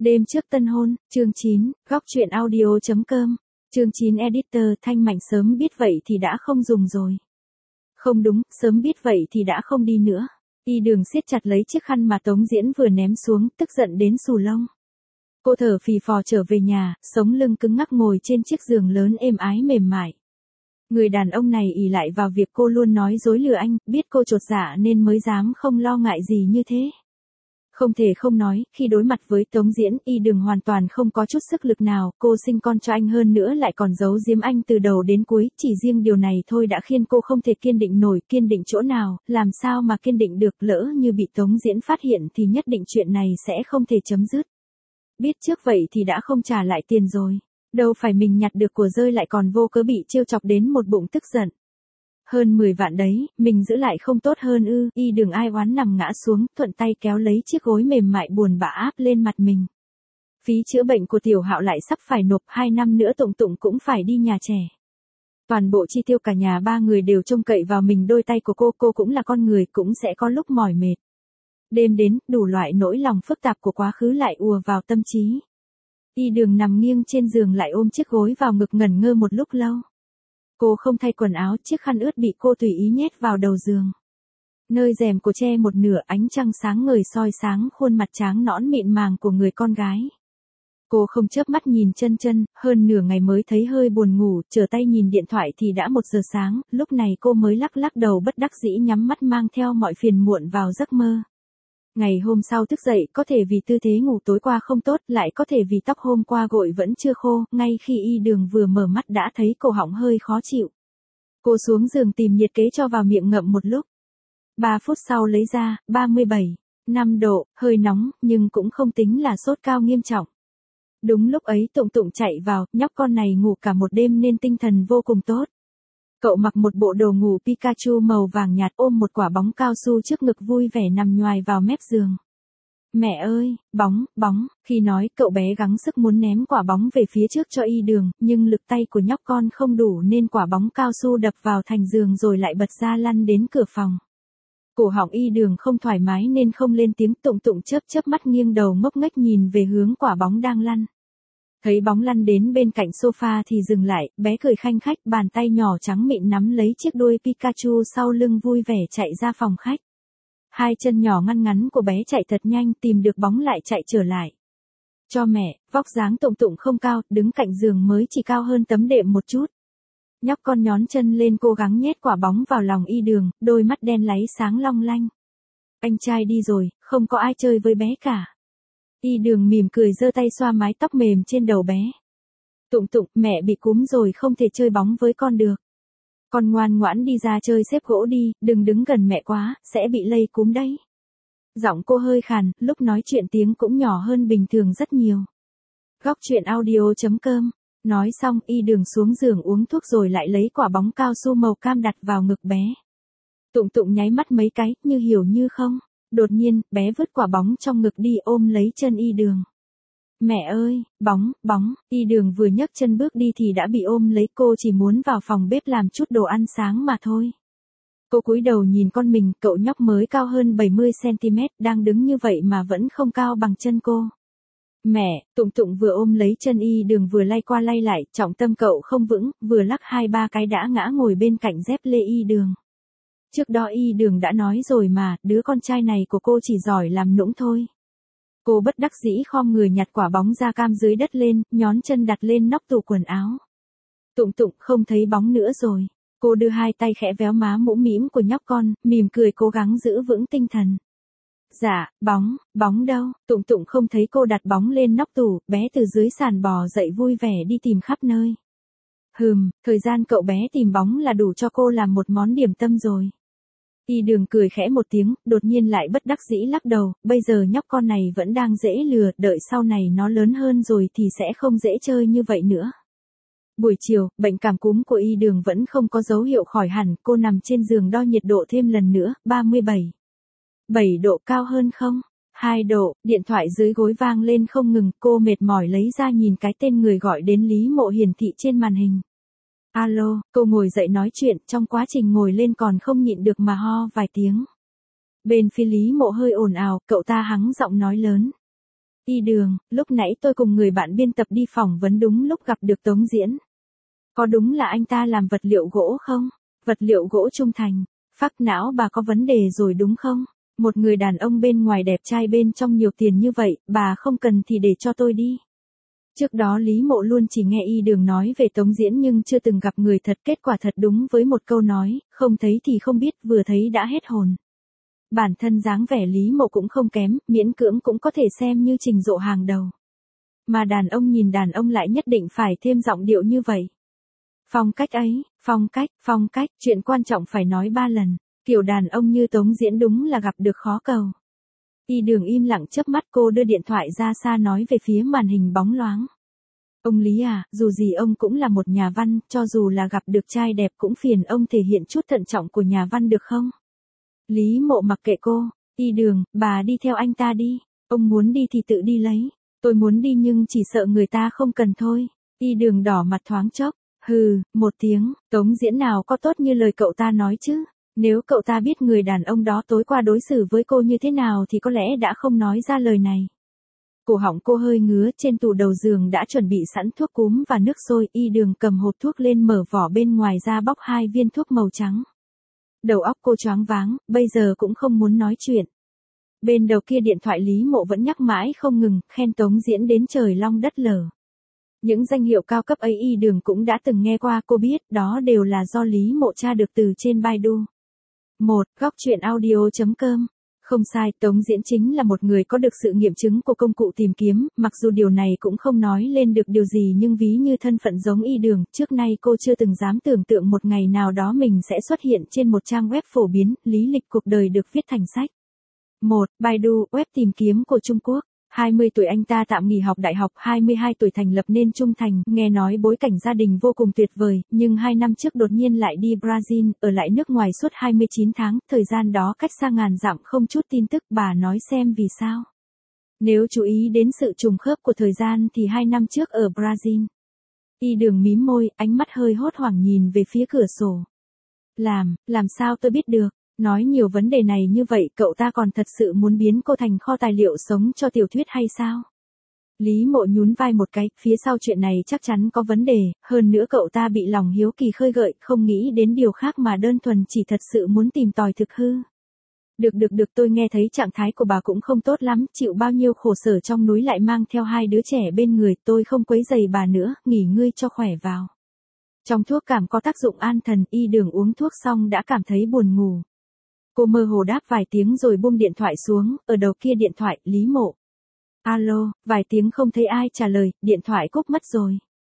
Đêm trước tân hôn, chương 9, góc truyện audio.com, chương 9 editor Thanh Mạnh sớm biết vậy thì đã không dùng rồi. Không đúng, sớm biết vậy thì đã không đi nữa. Y Đường siết chặt lấy chiếc khăn mà Tống Diễn vừa ném xuống, tức giận đến xù lông. Cô thở phì phò trở về nhà, sống lưng cứng ngắc ngồi trên chiếc giường lớn êm ái mềm mại. Người đàn ông này ỷ lại vào việc cô luôn nói dối lừa anh, biết cô chột dạ nên mới dám không lo ngại gì như thế. Không thể không nói, khi đối mặt với Tống Diễn, Y Đường hoàn toàn không có chút sức lực nào, cô sinh con cho anh hơn nữa lại còn giấu giếm anh từ đầu đến cuối, chỉ riêng điều này thôi đã khiến cô không thể kiên định nổi, kiên định chỗ nào, làm sao mà kiên định được, lỡ như bị Tống Diễn phát hiện thì nhất định chuyện này sẽ không thể chấm dứt. Biết trước vậy thì đã không trả lại tiền rồi, đâu phải mình nhặt được của rơi lại còn vô cớ bị trêu chọc đến một bụng tức giận. Hơn 10 vạn đấy, mình giữ lại không tốt hơn ư? Y Đường ai oán nằm ngã xuống, thuận tay kéo lấy chiếc gối mềm mại buồn bã áp lên mặt mình. Phí chữa bệnh của Tiểu Hạo lại sắp phải nộp, 2 năm nữa Tụng Tụng cũng phải đi nhà trẻ. Toàn bộ chi tiêu cả nhà ba người đều trông cậy vào mình, đôi tay của cô cũng là con người, cũng sẽ có lúc mỏi mệt. Đêm đến, đủ loại nỗi lòng phức tạp của quá khứ lại ùa vào tâm trí. Y Đường nằm nghiêng trên giường lại ôm chiếc gối vào ngực ngẩn ngơ một lúc lâu. Cô không thay quần áo, chiếc khăn ướt bị cô tùy ý nhét vào đầu giường. Nơi rèm của che một nửa, ánh trăng sáng ngời soi sáng khuôn mặt trắng nõn mịn màng của người con gái. Cô không chớp mắt nhìn chân, hơn nửa ngày mới thấy hơi buồn ngủ, trở tay nhìn điện thoại thì đã 1 giờ sáng, lúc này cô mới lắc đầu bất đắc dĩ nhắm mắt mang theo mọi phiền muộn vào giấc mơ. Ngày hôm sau thức dậy, có thể vì tư thế ngủ tối qua không tốt, lại có thể vì tóc hôm qua gội vẫn chưa khô, ngay khi Y Đường vừa mở mắt đã thấy cổ họng hơi khó chịu. Cô xuống giường tìm nhiệt kế cho vào miệng ngậm một lúc. 3 phút sau lấy ra, 37,5 độ, hơi nóng, nhưng cũng không tính là sốt cao nghiêm trọng. Đúng lúc ấy Tụng Tụng chạy vào, nhóc con này ngủ cả một đêm nên tinh thần vô cùng tốt. Cậu mặc một bộ đồ ngủ Pikachu màu vàng nhạt, ôm một quả bóng cao su trước ngực vui vẻ nằm nhoài vào mép giường. Mẹ ơi, bóng, khi nói cậu bé gắng sức muốn ném quả bóng về phía trước cho Y Đường, nhưng lực tay của nhóc con không đủ nên quả bóng cao su đập vào thành giường rồi lại bật ra lăn đến cửa phòng. Cổ họng Y Đường không thoải mái nên không lên tiếng. Tụng Tụng chớp mắt nghiêng đầu ngốc nghếch nhìn về hướng quả bóng đang lăn. Thấy bóng lăn đến bên cạnh sofa thì dừng lại, bé cười khanh khách, bàn tay nhỏ trắng mịn nắm lấy chiếc đuôi Pikachu sau lưng vui vẻ chạy ra phòng khách. 2 chân nhỏ ngăn ngắn của bé chạy thật nhanh, tìm được bóng lại chạy trở lại. Cho mẹ, vóc dáng Tụng Tụng không cao, đứng cạnh giường mới chỉ cao hơn tấm đệm một chút. Nhóc con nhón chân lên cố gắng nhét quả bóng vào lòng Y Đường, đôi mắt đen láy sáng long lanh. Anh trai đi rồi, không có ai chơi với bé cả. Y Đường mỉm cười giơ tay xoa mái tóc mềm trên đầu bé. Tụng Tụng, mẹ bị cúm rồi không thể chơi bóng với con được. Con ngoan ngoãn đi ra chơi xếp gỗ đi, đừng đứng gần mẹ quá, sẽ bị lây cúm đấy. Giọng cô hơi khàn, lúc nói chuyện tiếng cũng nhỏ hơn bình thường rất nhiều. Góc truyện audio.com. Nói xong Y Đường xuống giường uống thuốc rồi lại lấy quả bóng cao su màu cam đặt vào ngực bé. Tụng Tụng nháy mắt mấy cái, như hiểu như không. Đột nhiên, bé vứt quả bóng trong ngực đi ôm lấy chân Y Đường. Mẹ ơi, bóng, Y Đường vừa nhấc chân bước đi thì đã bị ôm lấy, cô chỉ muốn vào phòng bếp làm chút đồ ăn sáng mà thôi. Cô cúi đầu nhìn con mình, cậu nhóc mới cao hơn 70cm, đang đứng như vậy mà vẫn không cao bằng chân cô. Mẹ, Tụng Tụng vừa ôm lấy chân Y Đường vừa lay qua lay lại, trọng tâm cậu không vững, vừa lắc 2-3 cái đã ngã ngồi bên cạnh dép lê Y Đường. Trước đó Y Đường đã nói rồi mà, đứa con trai này của cô chỉ giỏi làm nũng thôi. Cô bất đắc dĩ khom người nhặt quả bóng da cam dưới đất lên, nhón chân đặt lên nóc tủ quần áo. Tụng Tụng không thấy bóng nữa rồi. Cô đưa 2 tay khẽ véo má mũm mĩm của nhóc con, mỉm cười cố gắng giữ vững tinh thần. Dạ, bóng đâu? Tụng Tụng không thấy cô đặt bóng lên nóc tủ, bé từ dưới sàn bò dậy vui vẻ đi tìm khắp nơi. Thời gian cậu bé tìm bóng là đủ cho cô làm một món điểm tâm rồi. Y Đường cười khẽ một tiếng, đột nhiên lại bất đắc dĩ lắc đầu, bây giờ nhóc con này vẫn đang dễ lừa, đợi sau này nó lớn hơn rồi thì sẽ không dễ chơi như vậy nữa. Buổi chiều, bệnh cảm cúm của Y Đường vẫn không có dấu hiệu khỏi hẳn, cô nằm trên giường đo nhiệt độ thêm lần nữa, 37,7 độ, cao hơn không? 2 độ, điện thoại dưới gối vang lên không ngừng, cô mệt mỏi lấy ra nhìn cái tên người gọi đến Lý Mộ hiển thị trên màn hình. Alo, cô ngồi dậy nói chuyện, trong quá trình ngồi lên còn không nhịn được mà ho vài tiếng. Bên phía Lý Mộ hơi ồn ào, cậu ta hắng giọng nói lớn. Y Đường, lúc nãy tôi cùng người bạn biên tập đi phỏng vấn đúng lúc gặp được Tống Diễn. Có đúng là anh ta làm vật liệu gỗ không? Vật liệu gỗ trung thành. Phác não bà có vấn đề rồi đúng không? Một người đàn ông bên ngoài đẹp trai bên trong nhiều tiền như vậy, bà không cần thì để cho tôi đi. Trước đó Lý Mộ luôn chỉ nghe Y Đường nói về Tống Diễn nhưng chưa từng gặp người thật, kết quả thật đúng với một câu nói, không thấy thì không biết, vừa thấy đã hết hồn. Bản thân dáng vẻ Lý Mộ cũng không kém, miễn cưỡng cũng có thể xem như trình độ hàng đầu. Mà đàn ông nhìn đàn ông lại nhất định phải thêm giọng điệu như vậy. Phong cách ấy, phong cách, chuyện quan trọng phải nói 3 lần, kiểu đàn ông như Tống Diễn đúng là gặp được khó cầu. Y Đường im lặng chớp mắt, cô đưa điện thoại ra xa nói về phía màn hình bóng loáng. Ông Lý à, dù gì ông cũng là một nhà văn, cho dù là gặp được trai đẹp cũng phiền ông thể hiện chút thận trọng của nhà văn được không? Lý Mộ mặc kệ cô, Y Đường, bà đi theo anh ta đi, ông muốn đi thì tự đi lấy, tôi muốn đi nhưng chỉ sợ người ta không cần thôi. Y Đường đỏ mặt thoáng chốc, hừ, một tiếng, Tống Diễn nào có tốt như lời cậu ta nói chứ, nếu cậu ta biết người đàn ông đó tối qua đối xử với cô như thế nào thì có lẽ đã không nói ra lời này. Cổ họng cô hơi ngứa, trên tủ đầu giường đã chuẩn bị sẵn thuốc cúm và nước sôi, Y Đường cầm hộp thuốc lên mở vỏ bên ngoài ra bóc 2 viên thuốc màu trắng. Đầu óc cô choáng váng, bây giờ cũng không muốn nói chuyện. Bên đầu kia điện thoại Lý Mộ vẫn nhắc mãi không ngừng, khen Tống Diễn đến trời long đất lở. Những danh hiệu cao cấp ấy Y Đường cũng đã từng nghe qua, cô biết đó đều là do Lý Mộ tra được từ trên Baidu. Góc truyện audio.com. Không sai, Tống Diễn chính là một người có được sự nghiệm chứng của công cụ tìm kiếm, mặc dù điều này cũng không nói lên được điều gì nhưng ví như thân phận giống Y Đường, trước nay cô chưa từng dám tưởng tượng một ngày nào đó mình sẽ xuất hiện trên một trang web phổ biến, lý lịch cuộc đời được viết thành sách. Baidu, web tìm kiếm của Trung Quốc. 20 tuổi anh ta tạm nghỉ học đại học, 22 tuổi thành lập nên Trung Thành, nghe nói bối cảnh gia đình vô cùng tuyệt vời, nhưng 2 năm trước đột nhiên lại đi Brazil, ở lại nước ngoài suốt 29 tháng, thời gian đó cách xa ngàn dặm không chút tin tức, bà nói xem vì sao. Nếu chú ý đến sự trùng khớp của thời gian thì 2 năm trước ở Brazil. Y Đường mím môi, ánh mắt hơi hốt hoảng nhìn về phía cửa sổ. Làm sao tôi biết được? Nói nhiều vấn đề này như vậy cậu ta còn thật sự muốn biến cô thành kho tài liệu sống cho tiểu thuyết hay sao? Lý Mộ nhún vai một cái, phía sau chuyện này chắc chắn có vấn đề, hơn nữa cậu ta bị lòng hiếu kỳ khơi gợi, không nghĩ đến điều khác mà đơn thuần chỉ thật sự muốn tìm tòi thực hư. Được tôi nghe thấy trạng thái của bà cũng không tốt lắm, chịu bao nhiêu khổ sở trong núi lại mang theo 2 đứa trẻ bên người, tôi không quấy rầy bà nữa, nghỉ ngơi cho khỏe vào. Trong thuốc cảm có tác dụng an thần, Y Đường uống thuốc xong đã cảm thấy buồn ngủ. Cô mơ hồ đáp vài tiếng rồi buông điện thoại xuống, ở đầu kia điện thoại, Lý Mộ. Alo, vài tiếng không thấy ai trả lời, điện thoại cúp mất rồi.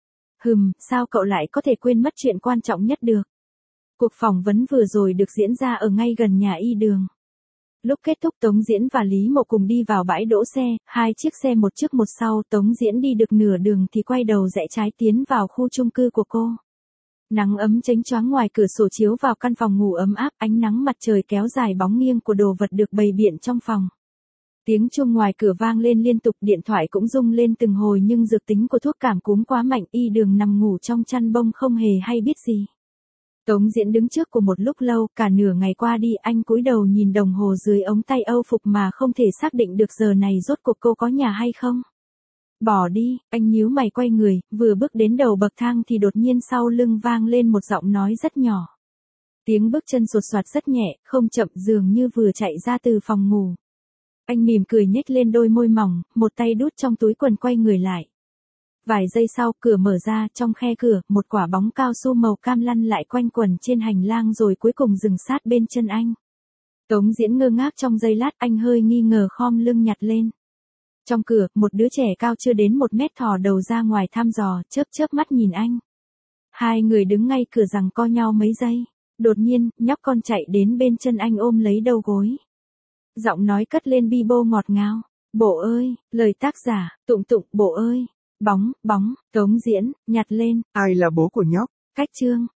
Sao cậu lại có thể quên mất chuyện quan trọng nhất được? Cuộc phỏng vấn vừa rồi được diễn ra ở ngay gần nhà Y Đường. Lúc kết thúc Tống Diễn và Lý Mộ cùng đi vào bãi đỗ xe, 2 chiếc xe một trước một sau, Tống Diễn đi được nửa đường thì quay đầu rẽ trái tiến vào khu chung cư của cô. Nắng ấm chánh choáng ngoài cửa sổ chiếu vào căn phòng ngủ ấm áp, ánh nắng mặt trời kéo dài bóng nghiêng của đồ vật được bày biện trong phòng. Tiếng chuông ngoài cửa vang lên liên tục, điện thoại cũng rung lên từng hồi nhưng dược tính của thuốc cảm cúm quá mạnh, Y Đường nằm ngủ trong chăn bông không hề hay biết gì. Tống Diễn đứng trước của một lúc lâu, cả nửa ngày qua đi, anh cúi đầu nhìn đồng hồ dưới ống tay âu phục mà không thể xác định được giờ này rốt cuộc cô có nhà hay không. Bỏ đi, anh nhíu mày quay người, vừa bước đến đầu bậc thang thì đột nhiên sau lưng vang lên một giọng nói rất nhỏ. Tiếng bước chân sột soạt rất nhẹ, không chậm, dường như vừa chạy ra từ phòng ngủ. Anh mỉm cười nhếch lên đôi môi mỏng, một tay đút trong túi quần quay người lại. Vài giây sau, cửa mở ra, trong khe cửa, một quả bóng cao su màu cam lăn lại quanh quần trên hành lang rồi cuối cùng dừng sát bên chân anh. Tống Diễn ngơ ngác trong giây lát, anh hơi nghi ngờ khom lưng nhặt lên. Trong cửa, một đứa trẻ cao chưa đến 1 mét thò đầu ra ngoài thăm dò, chớp mắt nhìn anh. Hai người đứng ngay cửa giằng co nhau mấy giây. Đột nhiên, nhóc con chạy đến bên chân anh ôm lấy đầu gối. Giọng nói cất lên bi bô ngọt ngào. Bộ ơi, lời tác giả, Tụng, bộ ơi. Bóng, Tống Diễn, nhặt lên. Ai là bố của nhóc? Cách chương.